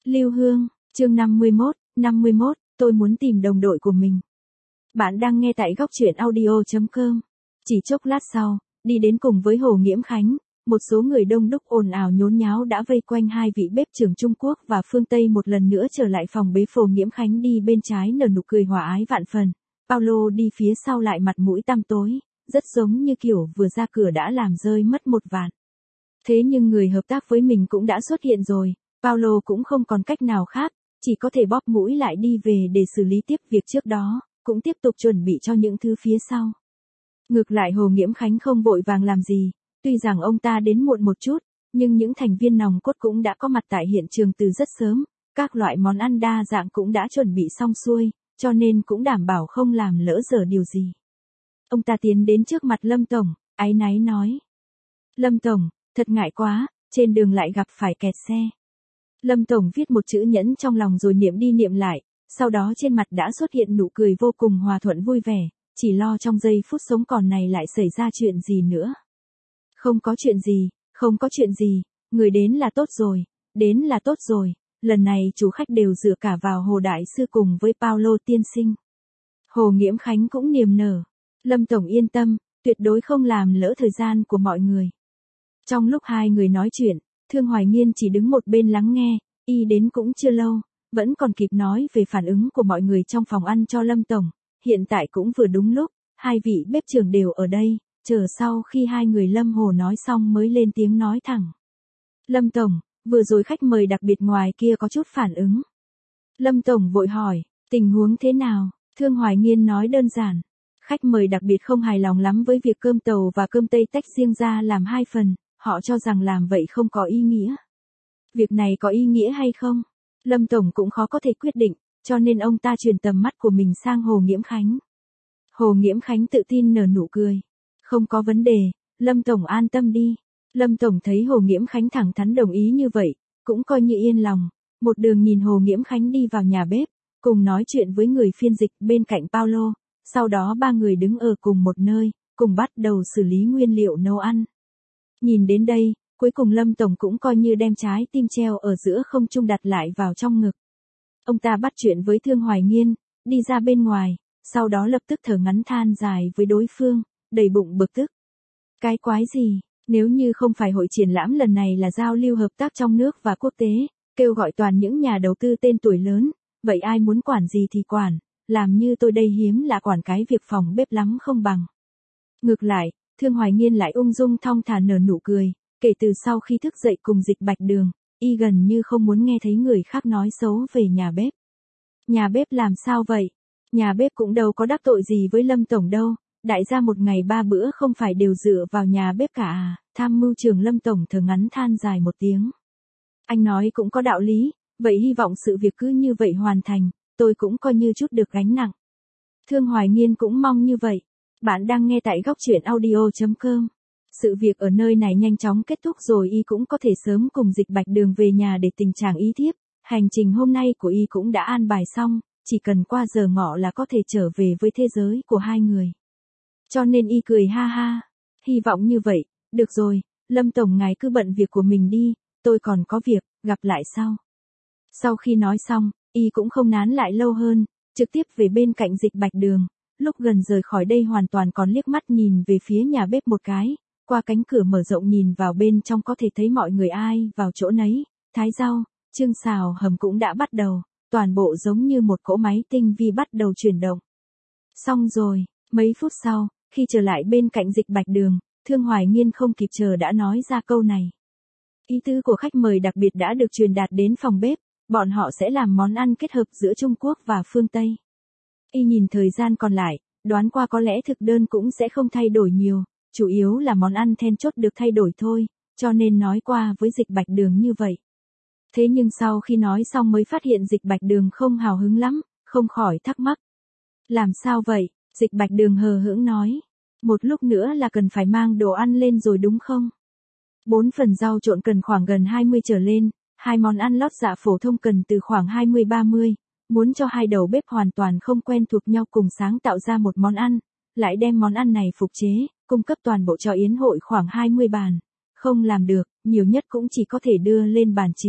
Lưu Hương, chương 51, tôi muốn tìm đồng đội của mình. Bạn đang nghe tại góc truyện audio.com. Chỉ chốc lát sau, đi đến cùng với Hồ Nghiễm Khánh, một số người đông đúc ồn ào nhốn nháo đã vây quanh hai vị bếp trưởng Trung Quốc và phương Tây một lần nữa trở lại phòng bếp. Hồ Nghiễm Khánh đi bên trái nở nụ cười hòa ái vạn phần, Paulo đi phía sau lại mặt mũi tăm tối, rất giống như kiểu vừa ra cửa đã làm rơi mất một vạn. Thế nhưng người hợp tác với mình cũng đã xuất hiện rồi, Paulo cũng không còn cách nào khác, chỉ có thể bóp mũi lại đi về để xử lý tiếp việc trước đó, cũng tiếp tục chuẩn bị cho những thứ phía sau. Ngược lại Hồ Nghiễm Khánh không vội vàng làm gì, tuy rằng ông ta đến muộn một chút, nhưng những thành viên nòng cốt cũng đã có mặt tại hiện trường từ rất sớm, các loại món ăn đa dạng cũng đã chuẩn bị xong xuôi, cho nên cũng đảm bảo không làm lỡ dở điều gì. Ông ta tiến đến trước mặt Lâm Tổng, áy náy nói. Lâm Tổng, thật ngại quá, trên đường lại gặp phải kẹt xe. Lâm Tổng viết một chữ nhẫn trong lòng rồi niệm đi niệm lại, sau đó trên mặt đã xuất hiện nụ cười vô cùng hòa thuận vui vẻ, chỉ lo trong giây phút sống còn này lại xảy ra chuyện gì nữa. Không có chuyện gì, người đến là tốt rồi, lần này chủ khách đều dựa cả vào Hồ Đại Sư cùng với Paulo tiên sinh. Hồ Nghiễm Khánh cũng niềm nở, Lâm Tổng yên tâm, tuyệt đối không làm lỡ thời gian của mọi người. Trong lúc hai người nói chuyện, Thương Hoài Nghiên chỉ đứng một bên lắng nghe, y đến cũng chưa lâu, vẫn còn kịp nói về phản ứng của mọi người trong phòng ăn cho Lâm Tổng, hiện tại cũng vừa đúng lúc, hai vị bếp trưởng đều ở đây, chờ sau khi hai người Lâm Hồ nói xong mới lên tiếng nói thẳng. Lâm Tổng, vừa rồi khách mời đặc biệt ngoài kia có chút phản ứng. Lâm Tổng vội hỏi, tình huống thế nào? Thương Hoài Nghiên nói đơn giản, khách mời đặc biệt không hài lòng lắm với việc cơm tàu và cơm tây tách riêng ra làm hai phần. Họ cho rằng làm vậy không có ý nghĩa. Việc này có ý nghĩa hay không? Lâm Tổng cũng khó có thể quyết định, cho nên ông ta truyền tầm mắt của mình sang Hồ Nghiễm Khánh. Hồ Nghiễm Khánh tự tin nở nụ cười. Không có vấn đề, Lâm Tổng an tâm đi. Lâm Tổng thấy Hồ Nghiễm Khánh thẳng thắn đồng ý như vậy, cũng coi như yên lòng. Một đường nhìn Hồ Nghiễm Khánh đi vào nhà bếp, cùng nói chuyện với người phiên dịch bên cạnh Paulo. Sau đó ba người đứng ở cùng một nơi, cùng bắt đầu xử lý nguyên liệu nấu ăn. Nhìn đến đây, cuối cùng Lâm Tổng cũng coi như đem trái tim treo ở giữa không trung đặt lại vào trong ngực. Ông ta bắt chuyện với Thương Hoài Nghiên, đi ra bên ngoài, sau đó lập tức thở ngắn than dài với đối phương, đầy bụng bực tức. Cái quái gì, nếu như không phải hội triển lãm lần này là giao lưu hợp tác trong nước và quốc tế, kêu gọi toàn những nhà đầu tư tên tuổi lớn, vậy ai muốn quản gì thì quản, làm như tôi đây hiếm lạ quản cái việc phòng bếp lắm không bằng. Ngược lại, Thương Hoài Nghiên lại ung dung thong thả nở nụ cười, kể từ sau khi thức dậy cùng Dịch Bạch Đường, y gần như không muốn nghe thấy người khác nói xấu về nhà bếp. Nhà bếp làm sao vậy? Nhà bếp cũng đâu có đắc tội gì với Lâm Tổng đâu, đại gia một ngày ba bữa không phải đều dựa vào nhà bếp cả à? Tham mưu trưởng Lâm Tổng thở ngắn than dài một tiếng. Anh nói cũng có đạo lý, vậy hy vọng sự việc cứ như vậy hoàn thành, tôi cũng coi như chút được gánh nặng. Thương Hoài Nghiên cũng mong như vậy. Bạn đang nghe tại góc truyện audio.com. Sự việc ở nơi này nhanh chóng kết thúc rồi y cũng có thể sớm cùng Dịch Bạch Đường về nhà để tình trạng y tiếp. Hành trình hôm nay của y cũng đã an bài xong, chỉ cần qua giờ ngọ là có thể trở về với thế giới của hai người. Cho nên y cười ha ha. Hy vọng như vậy, được rồi, Lâm Tổng ngài cứ bận việc của mình đi, tôi còn có việc, gặp lại sau. Sau khi nói xong, y cũng không nán lại lâu hơn, trực tiếp về bên cạnh Dịch Bạch Đường. Lúc gần rời khỏi đây hoàn toàn còn liếc mắt nhìn về phía nhà bếp một cái, qua cánh cửa mở rộng nhìn vào bên trong có thể thấy mọi người ai vào chỗ nấy, thái rau, chưng xào hầm cũng đã bắt đầu, toàn bộ giống như một cỗ máy tinh vi bắt đầu chuyển động. Xong rồi, mấy phút sau, khi trở lại bên cạnh Dịch Bạch Đường, Thương Hoài Nghiên không kịp chờ đã nói ra câu này. Ý tứ của khách mời đặc biệt đã được truyền đạt đến phòng bếp, bọn họ sẽ làm món ăn kết hợp giữa Trung Quốc và phương Tây. Y nhìn thời gian còn lại, đoán qua có lẽ thực đơn cũng sẽ không thay đổi nhiều, chủ yếu là món ăn then chốt được thay đổi thôi, cho nên nói qua với Dịch Bạch Đường như vậy. Thế nhưng sau khi nói xong mới phát hiện Dịch Bạch Đường không hào hứng lắm, không khỏi thắc mắc. Làm sao vậy? Dịch Bạch Đường hờ hững nói. Một lúc nữa là cần phải mang đồ ăn lên rồi đúng không? 4 phần rau trộn cần khoảng gần 20 trở lên, 2 món ăn lót dạ phổ thông cần từ khoảng 20-30. Muốn cho hai đầu bếp hoàn toàn không quen thuộc nhau cùng sáng tạo ra một món ăn, lại đem món ăn này phục chế, cung cấp toàn bộ cho yến hội khoảng 20 bàn. Không làm được, nhiều nhất cũng chỉ có thể đưa lên bàn chính,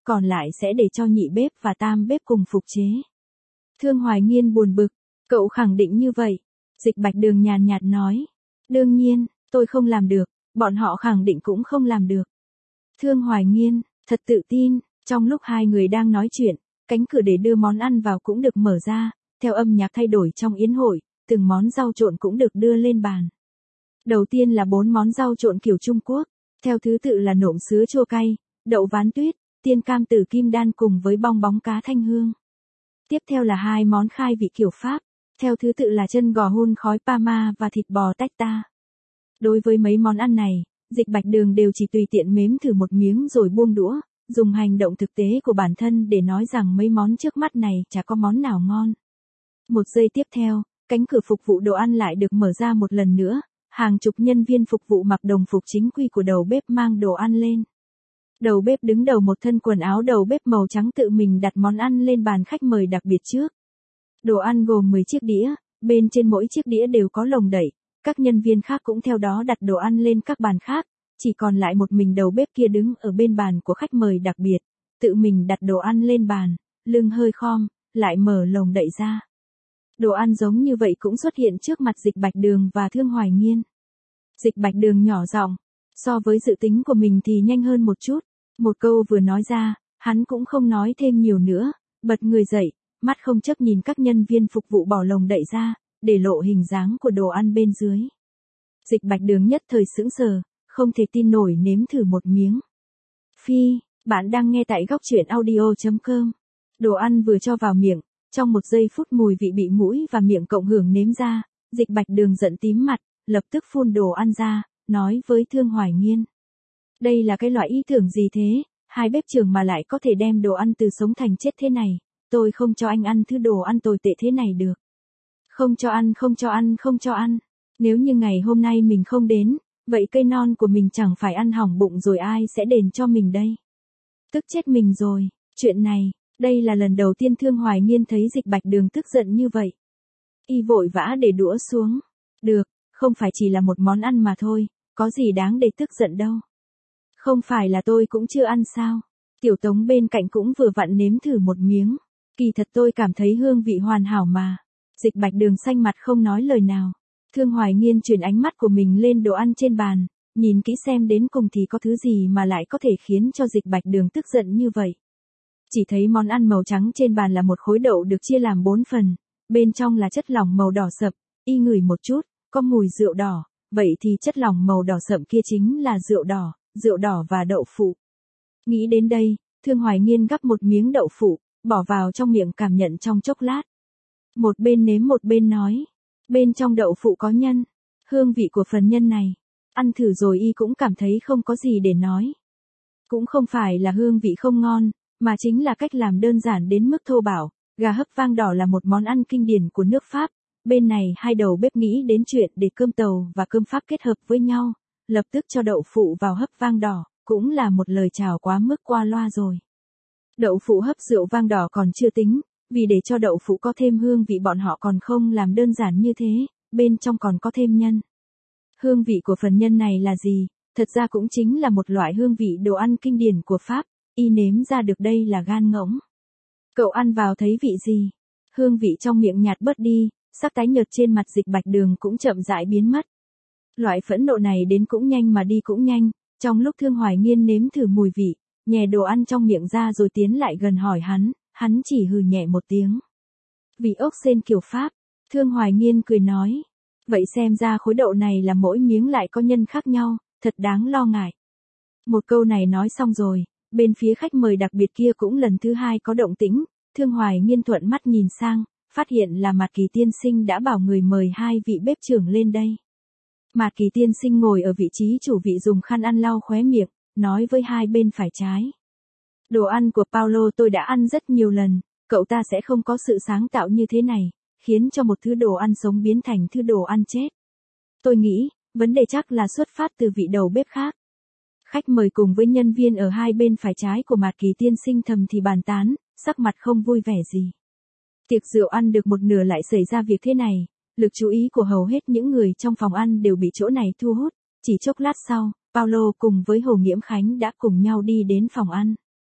còn lại sẽ để cho nhị bếp và tam bếp cùng phục chế. Thương Hoài Nghiên buồn bực, cậu khẳng định như vậy. Dịch Bạch Đường nhàn nhạt nói. Đương nhiên, tôi không làm được, bọn họ khẳng định cũng không làm được. Thương Hoài Nghiên, thật tự tin, trong lúc hai người đang nói chuyện, cánh cửa để đưa món ăn vào cũng được mở ra, theo âm nhạc thay đổi trong yến hội, từng món rau trộn cũng được đưa lên bàn. Đầu tiên là 4 món rau trộn kiểu Trung Quốc, theo thứ tự là nộm sứa chua cay, đậu ván tuyết, tiên cam tử kim đan cùng với bong bóng cá thanh hương. Tiếp theo là 2 món khai vị kiểu Pháp, theo thứ tự là chân gò hun khói Parma và thịt bò tách ta. Đối với mấy món ăn này, Dịch Bạch Đường đều chỉ tùy tiện nếm thử một miếng rồi buông đũa, dùng hành động thực tế của bản thân để nói rằng mấy món trước mắt này chả có món nào ngon. Một giây tiếp theo, cánh cửa phục vụ đồ ăn lại được mở ra một lần nữa, hàng chục nhân viên phục vụ mặc đồng phục chính quy của đầu bếp mang đồ ăn lên. Đầu bếp đứng đầu một thân quần áo đầu bếp màu trắng tự mình đặt món ăn lên bàn khách mời đặc biệt trước. Đồ ăn gồm 10 chiếc đĩa, bên trên mỗi chiếc đĩa đều có lồng đẩy, các nhân viên khác cũng theo đó đặt đồ ăn lên các bàn khác, chỉ còn lại một mình đầu bếp kia đứng ở bên bàn của khách mời đặc biệt, tự mình đặt đồ ăn lên bàn, lưng hơi khom, lại mở lồng đậy ra. Đồ ăn giống như vậy cũng xuất hiện trước mặt Dịch Bạch Đường và Thương Hoài Nghiên. Dịch Bạch Đường nhỏ giọng, so với dự tính của mình thì nhanh hơn một chút, một câu vừa nói ra, hắn cũng không nói thêm nhiều nữa, bật người dậy, mắt không chấp nhìn các nhân viên phục vụ bỏ lồng đậy ra, để lộ hình dáng của đồ ăn bên dưới. Dịch Bạch Đường nhất thời sững sờ, không thể tin nổi nếm thử một miếng. Phi, bạn đang nghe tại góc truyện audio.com. Đồ ăn vừa cho vào miệng, trong một giây phút mùi vị bị mũi và miệng cộng hưởng nếm ra, Dịch Bạch Đường giận tím mặt, lập tức phun đồ ăn ra, nói với Thương Hoài Nghiên. Đây là cái loại ý tưởng gì thế, hai bếp trưởng mà lại có thể đem đồ ăn từ sống thành chết thế này, tôi không cho anh ăn thứ đồ ăn tồi tệ thế này được. Không cho ăn, không cho ăn, không cho ăn. Nếu như ngày hôm nay mình không đến, vậy cây non của mình chẳng phải ăn hỏng bụng rồi ai sẽ đền cho mình đây? Tức chết mình rồi, chuyện này, đây là lần đầu tiên Thương Hoài Nghiên thấy Dịch Bạch Đường tức giận như vậy. Y vội vã để đũa xuống. Được, không phải chỉ là một món ăn mà thôi, có gì đáng để tức giận đâu. Không phải là tôi cũng chưa ăn sao? Tiểu Tống bên cạnh cũng vừa vặn nếm thử một miếng. Kỳ thật tôi cảm thấy hương vị hoàn hảo mà. Dịch Bạch Đường xanh mặt không nói lời nào. Thương Hoài Nghiên chuyển ánh mắt của mình lên đồ ăn trên bàn, nhìn kỹ xem đến cùng thì có thứ gì mà lại có thể khiến cho Dịch Bạch Đường tức giận như vậy. Chỉ thấy món ăn màu trắng trên bàn là một khối đậu được chia làm 4 phần, bên trong là chất lỏng màu đỏ sậm, y ngửi một chút, có mùi rượu đỏ, vậy thì chất lỏng màu đỏ sậm kia chính là rượu đỏ và đậu phụ. Nghĩ đến đây, Thương Hoài Nghiên gắp một miếng đậu phụ, bỏ vào trong miệng cảm nhận trong chốc lát. Một bên nếm một bên nói, bên trong đậu phụ có nhân, hương vị của phần nhân này, ăn thử rồi y cũng cảm thấy không có gì để nói. Cũng không phải là hương vị không ngon, mà chính là cách làm đơn giản đến mức thô bạo. Gà hấp vang đỏ là một món ăn kinh điển của nước Pháp, bên này hai đầu bếp nghĩ đến chuyện để cơm tàu và cơm Pháp kết hợp với nhau, lập tức cho đậu phụ vào hấp vang đỏ, cũng là một lời chào quá mức qua loa rồi. Đậu phụ hấp rượu vang đỏ còn chưa tính, vì để cho đậu phụ có thêm hương vị bọn họ còn không làm đơn giản như thế, bên trong còn có thêm nhân. Hương vị của phần nhân này là gì? Thật ra cũng chính là một loại hương vị đồ ăn kinh điển của Pháp, y nếm ra được đây là gan ngỗng. Cậu ăn vào thấy vị gì? Hương vị trong miệng nhạt bớt đi, sắc tái nhợt trên mặt Dịch Bạch Đường cũng chậm rãi biến mất. Loại phẫn nộ này đến cũng nhanh mà đi cũng nhanh, trong lúc Thương Hoài Nghiên nếm thử mùi vị, nhè đồ ăn trong miệng ra rồi tiến lại gần hỏi hắn chỉ hừ nhẹ một tiếng. Vị ốc sên kiểu Pháp, Thương Hoài Nghiên cười nói. Vậy xem ra khối đậu này là mỗi miếng lại có nhân khác nhau, thật đáng lo ngại. Một câu này nói xong rồi, bên phía khách mời đặc biệt kia cũng lần thứ hai có động tĩnh, Thương Hoài Nghiên thuận mắt nhìn sang, phát hiện là Mạt Kỳ tiên sinh đã bảo người mời hai vị bếp trưởng lên đây. Mạt Kỳ tiên sinh ngồi ở vị trí chủ vị dùng khăn ăn lau khóe miệng, nói với hai bên phải trái. Đồ ăn của Paulo tôi đã ăn rất nhiều lần, cậu ta sẽ không có sự sáng tạo như thế này, khiến cho một thứ đồ ăn sống biến thành thứ đồ ăn chết. Tôi nghĩ, vấn đề chắc là xuất phát từ vị đầu bếp khác. Khách mời cùng với nhân viên ở hai bên phải trái của Mạt Kỳ tiên sinh thầm thì bàn tán, sắc mặt không vui vẻ gì. Tiệc rượu ăn được một nửa lại xảy ra việc thế này, lực chú ý của hầu hết những người trong phòng ăn đều bị chỗ này thu hút, chỉ chốc lát sau, Paulo cùng với Hồ Nghiễm Khánh đã cùng nhau đi đến phòng ăn.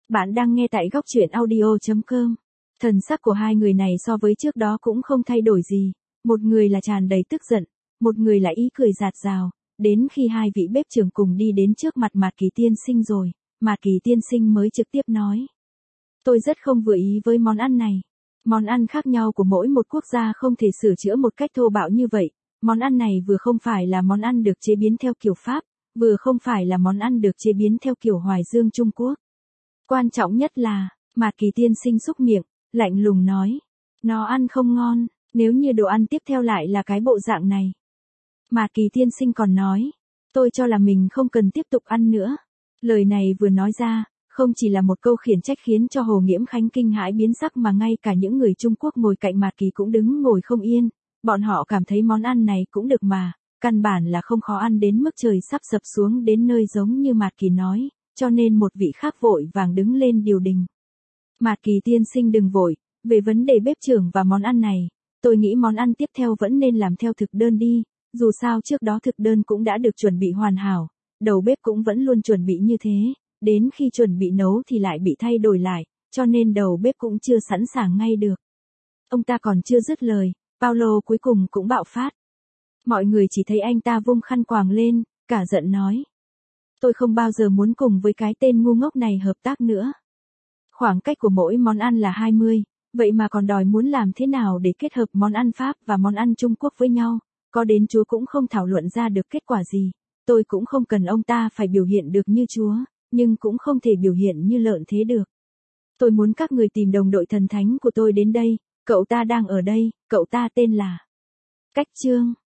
Bạn đang nghe tại góc truyện audio.com. Thần sắc của hai người này so với trước đó cũng không thay đổi gì. Một người là tràn đầy tức giận, một người là ý cười rạt rào. Đến khi hai vị bếp trưởng cùng đi đến trước mặt Mạt Kỳ tiên sinh rồi, Mạt Kỳ tiên sinh mới trực tiếp nói. Tôi rất không vừa ý với món ăn này. Món ăn khác nhau của mỗi một quốc gia không thể sửa chữa một cách thô bạo như vậy. Món ăn này vừa không phải là món ăn được chế biến theo kiểu Pháp, vừa không phải là món ăn được chế biến theo kiểu Hoài Dương Trung Quốc. Quan trọng nhất là, Mạt Kỳ tiên sinh xúc miệng, lạnh lùng nói. Nó ăn không ngon, nếu như đồ ăn tiếp theo lại là cái bộ dạng này. Mạt Kỳ tiên sinh còn nói. Tôi cho là mình không cần tiếp tục ăn nữa. Lời này vừa nói ra, không chỉ là một câu khiển trách khiến cho Hồ Nghiễm Khánh kinh hãi biến sắc mà ngay cả những người Trung Quốc ngồi cạnh Mạt Kỳ cũng đứng ngồi không yên. Bọn họ cảm thấy món ăn này cũng được mà, căn bản là không khó ăn đến mức trời sắp sập xuống đến nơi giống như Mạt Kỳ nói, cho nên một vị khác vội vàng đứng lên điều đình. Mạt Kỳ tiên sinh đừng vội, về vấn đề bếp trưởng và món ăn này, tôi nghĩ món ăn tiếp theo vẫn nên làm theo thực đơn đi, dù sao trước đó thực đơn cũng đã được chuẩn bị hoàn hảo, đầu bếp cũng vẫn luôn chuẩn bị như thế, đến khi chuẩn bị nấu thì lại bị thay đổi lại, cho nên đầu bếp cũng chưa sẵn sàng ngay được. Ông ta còn chưa dứt lời, Paulo cuối cùng cũng bạo phát. Mọi người chỉ thấy anh ta vung khăn quàng lên, cả giận nói. Tôi không bao giờ muốn cùng với cái tên ngu ngốc này hợp tác nữa. Khoảng cách của mỗi món ăn là 20, vậy mà còn đòi muốn làm thế nào để kết hợp món ăn Pháp và món ăn Trung Quốc với nhau, có đến Chúa cũng không thảo luận ra được kết quả gì. Tôi cũng không cần ông ta phải biểu hiện được như Chúa, nhưng cũng không thể biểu hiện như lợn thế được. Tôi muốn các người tìm đồng đội thần thánh của tôi đến đây, cậu ta đang ở đây, cậu ta tên là Cách Trương.